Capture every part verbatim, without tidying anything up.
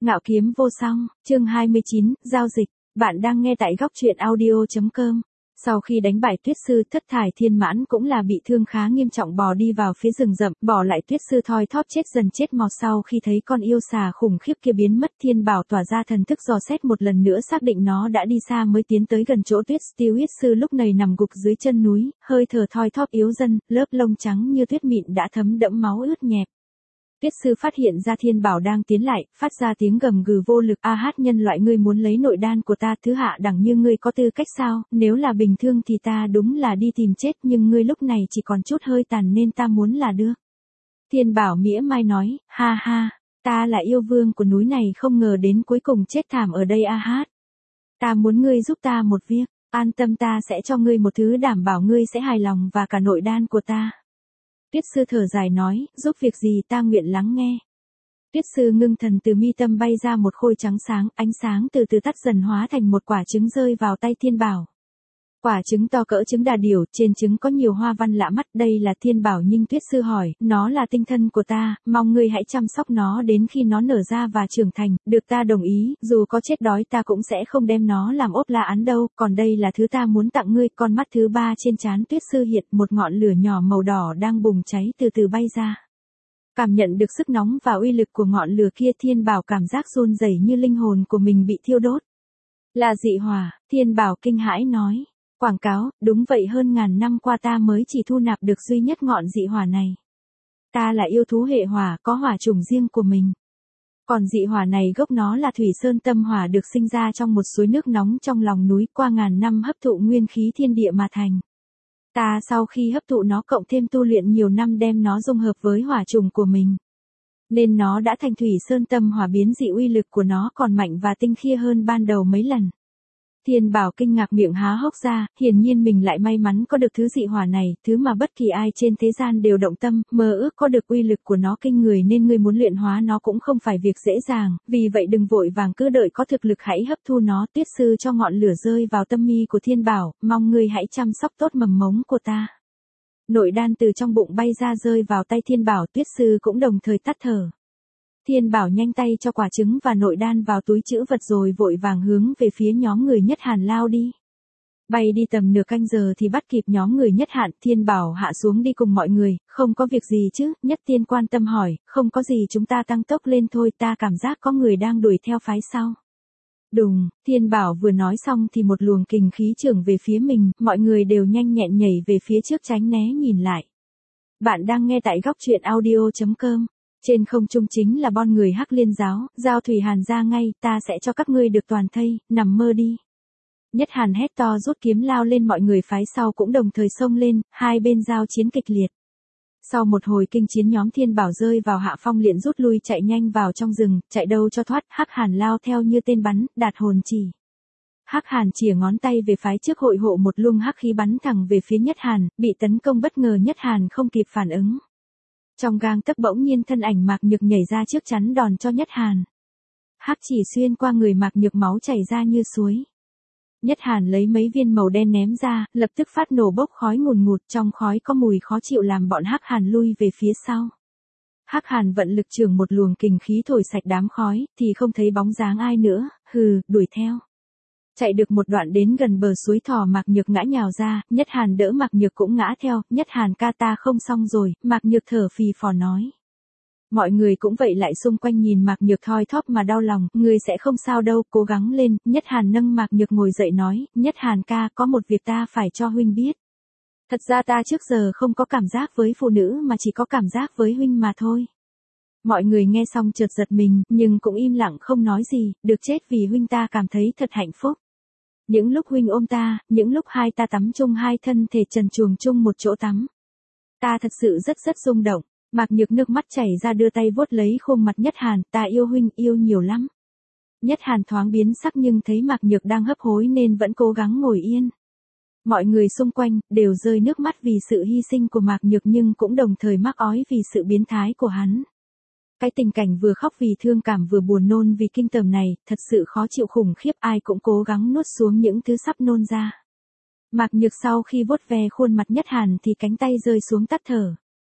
Ngạo kiếm vô song, chương hai mươi chín, giao dịch. Bạn đang nghe tại góc truyện audio chấm com. Sau khi đánh bại Tuyết sư, Thất Thải Thiên Mãn cũng là bị thương khá nghiêm trọng, bò đi vào phía rừng rậm, bỏ lại Tuyết sư thoi thóp chết dần chết mò. Sau khi thấy con yêu xà khủng khiếp kia biến mất, Thiên Bảo tỏa ra thần thức dò xét một lần nữa, xác định nó đã đi xa mới tiến tới gần chỗ Tuyết Tiêu Huyết sư lúc này nằm gục dưới chân núi, hơi thở thoi thóp yếu dần, lớp lông trắng như tuyết mịn đã thấm đẫm máu ướt nhẹp. Tuyết sư phát hiện ra Thiên Bảo đang tiến lại, phát ra tiếng gầm gừ vô lực. A hát, nhân loại, ngươi muốn lấy nội đan của ta, thứ hạ đẳng như ngươi có tư cách sao? Nếu là bình thường thì ta đúng là đi tìm chết, nhưng ngươi lúc này chỉ còn chút hơi tàn nên ta muốn là được. Thiên Bảo mỉa mai nói, ha ha, ta là yêu vương của núi này, không ngờ đến cuối cùng chết thảm ở đây. A hát, ta muốn ngươi giúp ta một việc, an tâm, ta sẽ cho ngươi một thứ đảm bảo ngươi sẽ hài lòng và cả nội đan của ta. Tuyết sư thở dài nói, giúp việc gì ta nguyện lắng nghe. Tuyết sư ngưng thần, từ mi tâm bay ra một khôi trắng sáng, ánh sáng từ từ tắt dần hóa thành một quả trứng rơi vào tay Thiên Bảo. Quả trứng to cỡ trứng đà điểu, trên trứng có nhiều hoa văn lạ mắt. Đây là Thiên Bảo nhưng Tuyết sư hỏi, nó là tinh thân của ta, mong ngươi hãy chăm sóc nó đến khi nó nở ra và trưởng thành. Được, ta đồng ý, dù có chết đói ta cũng sẽ không đem nó làm ốp la án đâu. Còn đây là thứ ta muốn tặng ngươi. Con mắt thứ ba trên trán Tuyết sư hiện, một ngọn lửa nhỏ màu đỏ đang bùng cháy từ từ bay ra. Cảm nhận được sức nóng và uy lực của ngọn lửa kia, Thiên Bảo cảm giác run rẩy như linh hồn của mình bị thiêu đốt. Là dị hỏa, Thiên Bảo kinh hãi nói. Quảng cáo, đúng vậy, hơn ngàn năm qua ta mới chỉ thu nạp được duy nhất ngọn dị hỏa này. Ta là yêu thú hệ hỏa, có hỏa chủng riêng của mình. Còn dị hỏa này gốc nó là thủy sơn tâm hỏa, được sinh ra trong một suối nước nóng trong lòng núi, qua ngàn năm hấp thụ nguyên khí thiên địa mà thành. Ta sau khi hấp thụ nó cộng thêm tu luyện nhiều năm, đem nó dung hợp với hỏa chủng của mình, nên nó đã thành thủy sơn tâm hỏa, biến dị, uy lực của nó còn mạnh và tinh khiết hơn ban đầu mấy lần. Thiên Bảo kinh ngạc, miệng há hốc ra, hiển nhiên mình lại may mắn có được thứ dị hỏa này, thứ mà bất kỳ ai trên thế gian đều động tâm, mơ ước có được. Uy lực của nó kinh người nên ngươi muốn luyện hóa nó cũng không phải việc dễ dàng, vì vậy đừng vội vàng, cứ đợi có thực lực hãy hấp thu nó. Tuyết sư cho ngọn lửa rơi vào tâm mi của Thiên Bảo, mong ngươi hãy chăm sóc tốt mầm mống của ta. Nội đan từ trong bụng bay ra rơi vào tay Thiên Bảo, Tuyết sư cũng đồng thời tắt thở. Thiên Bảo nhanh tay cho quả trứng và nội đan vào túi trữ vật rồi vội vàng hướng về phía nhóm người Nhất Hàn lao đi. Bay đi tầm nửa canh giờ thì bắt kịp nhóm người Nhất Hàn. Thiên Bảo hạ xuống đi cùng mọi người, không có việc gì chứ? Nhất Tiên quan tâm hỏi, không có gì, chúng ta tăng tốc lên thôi, ta cảm giác có người đang đuổi theo phái sau. Đùng, Thiên Bảo vừa nói xong thì một luồng kình khí chưởng về phía mình, mọi người đều nhanh nhẹn nhảy về phía trước tránh né nhìn lại. Bạn đang nghe tại góc truyện audio chấm com. Trên không trung chính là bon người Hắc Liên giáo, Giao Thủy Hàn ra ngay, ta sẽ cho các ngươi được toàn thây, nằm mơ đi. Nhất Hàn hét to, rút kiếm lao lên, mọi người phái sau cũng đồng thời xông lên, hai bên giao chiến kịch liệt. Sau một hồi kinh chiến, nhóm Thiên Bảo rơi vào hạ phong, liền rút lui chạy nhanh vào trong rừng, chạy đâu cho thoát. Hắc Hàn lao theo như tên bắn, đạt hồn chỉ. Hắc Hàn chìa ngón tay về phái trước, hội hộ một luồng hắc khí bắn thẳng về phía Nhất Hàn, bị tấn công bất ngờ, Nhất Hàn không kịp phản ứng. Trong gang tấc bỗng nhiên thân ảnh Mạc Nhược nhảy ra trước chắn đòn cho Nhất Hàn. Hắc chỉ xuyên qua người Mạc Nhược, máu chảy ra như suối. Nhất Hàn lấy mấy viên màu đen ném ra, lập tức phát nổ bốc khói ngùn ngụt, trong khói có mùi khó chịu làm bọn Hắc Hàn lui về phía sau. Hắc Hàn vận lực chưởng một luồng kình khí thổi sạch đám khói, thì không thấy bóng dáng ai nữa, hừ, đuổi theo. Chạy được một đoạn đến gần bờ suối thỏ, Mạc Nhược ngã nhào ra, Nhất Hàn đỡ Mạc Nhược cũng ngã theo. Nhất Hàn ca, ta không xong rồi, Mạc Nhược thở phì phò nói. Mọi người cũng vậy, lại xung quanh nhìn Mạc Nhược thoi thóp mà đau lòng, ngươi sẽ không sao đâu, cố gắng lên. Nhất Hàn nâng Mạc Nhược ngồi dậy nói, Nhất Hàn ca, có một việc ta phải cho huynh biết. Thật ra ta trước giờ không có cảm giác với phụ nữ mà chỉ có cảm giác với huynh mà thôi. Mọi người nghe xong chợt giật mình, nhưng cũng im lặng không nói gì, được chết vì huynh, ta cảm thấy thật hạnh phúc. Những lúc huynh ôm ta, những lúc hai ta tắm chung, hai thân thể trần truồng chung một chỗ tắm. Ta thật sự rất rất rung động. Mạc Nhược nước mắt chảy ra, đưa tay vuốt lấy khuôn mặt Nhất Hàn, ta yêu huynh, yêu nhiều lắm. Nhất Hàn thoáng biến sắc nhưng thấy Mạc Nhược đang hấp hối nên vẫn cố gắng ngồi yên. Mọi người xung quanh đều rơi nước mắt vì sự hy sinh của Mạc Nhược, nhưng cũng đồng thời mắc ói vì sự biến thái của hắn. Cái tình cảnh vừa khóc vì thương cảm vừa buồn nôn vì kinh tởm này, thật sự khó chịu khủng khiếp, ai cũng cố gắng nuốt xuống những thứ sắp nôn ra. Mạc Nhược sau khi vuốt ve khuôn mặt Nhất Hàn thì cánh tay rơi xuống tắt thở.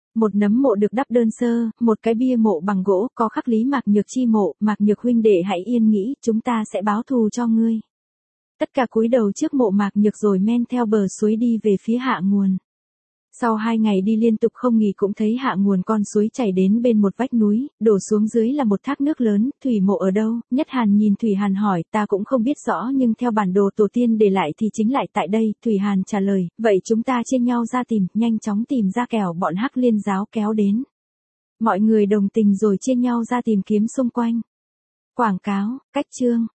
Một nấm mộ được đắp đơn sơ, một cái bia mộ bằng gỗ, có khắc Lý Mạc Nhược chi mộ, Mạc Nhược huynh đệ hãy yên nghĩ, chúng ta sẽ báo thù cho ngươi. Tất cả cúi đầu trước mộ Mạc Nhược rồi men theo bờ suối đi về phía hạ nguồn. Sau hai ngày đi liên tục không nghỉ cũng thấy hạ nguồn con suối chảy đến bên một vách núi, đổ xuống dưới là một thác nước lớn, thủy mộ ở đâu? Nhất Hàn nhìn Thủy Hàn hỏi, ta cũng không biết rõ nhưng theo bản đồ tổ tiên để lại thì chính lại tại đây, Thủy Hàn trả lời, vậy chúng ta chia nhau ra tìm, nhanh chóng tìm ra kẻo bọn Hắc Liên giáo kéo đến. Mọi người đồng tình rồi chia nhau ra tìm kiếm xung quanh. Quảng cáo, cách chương.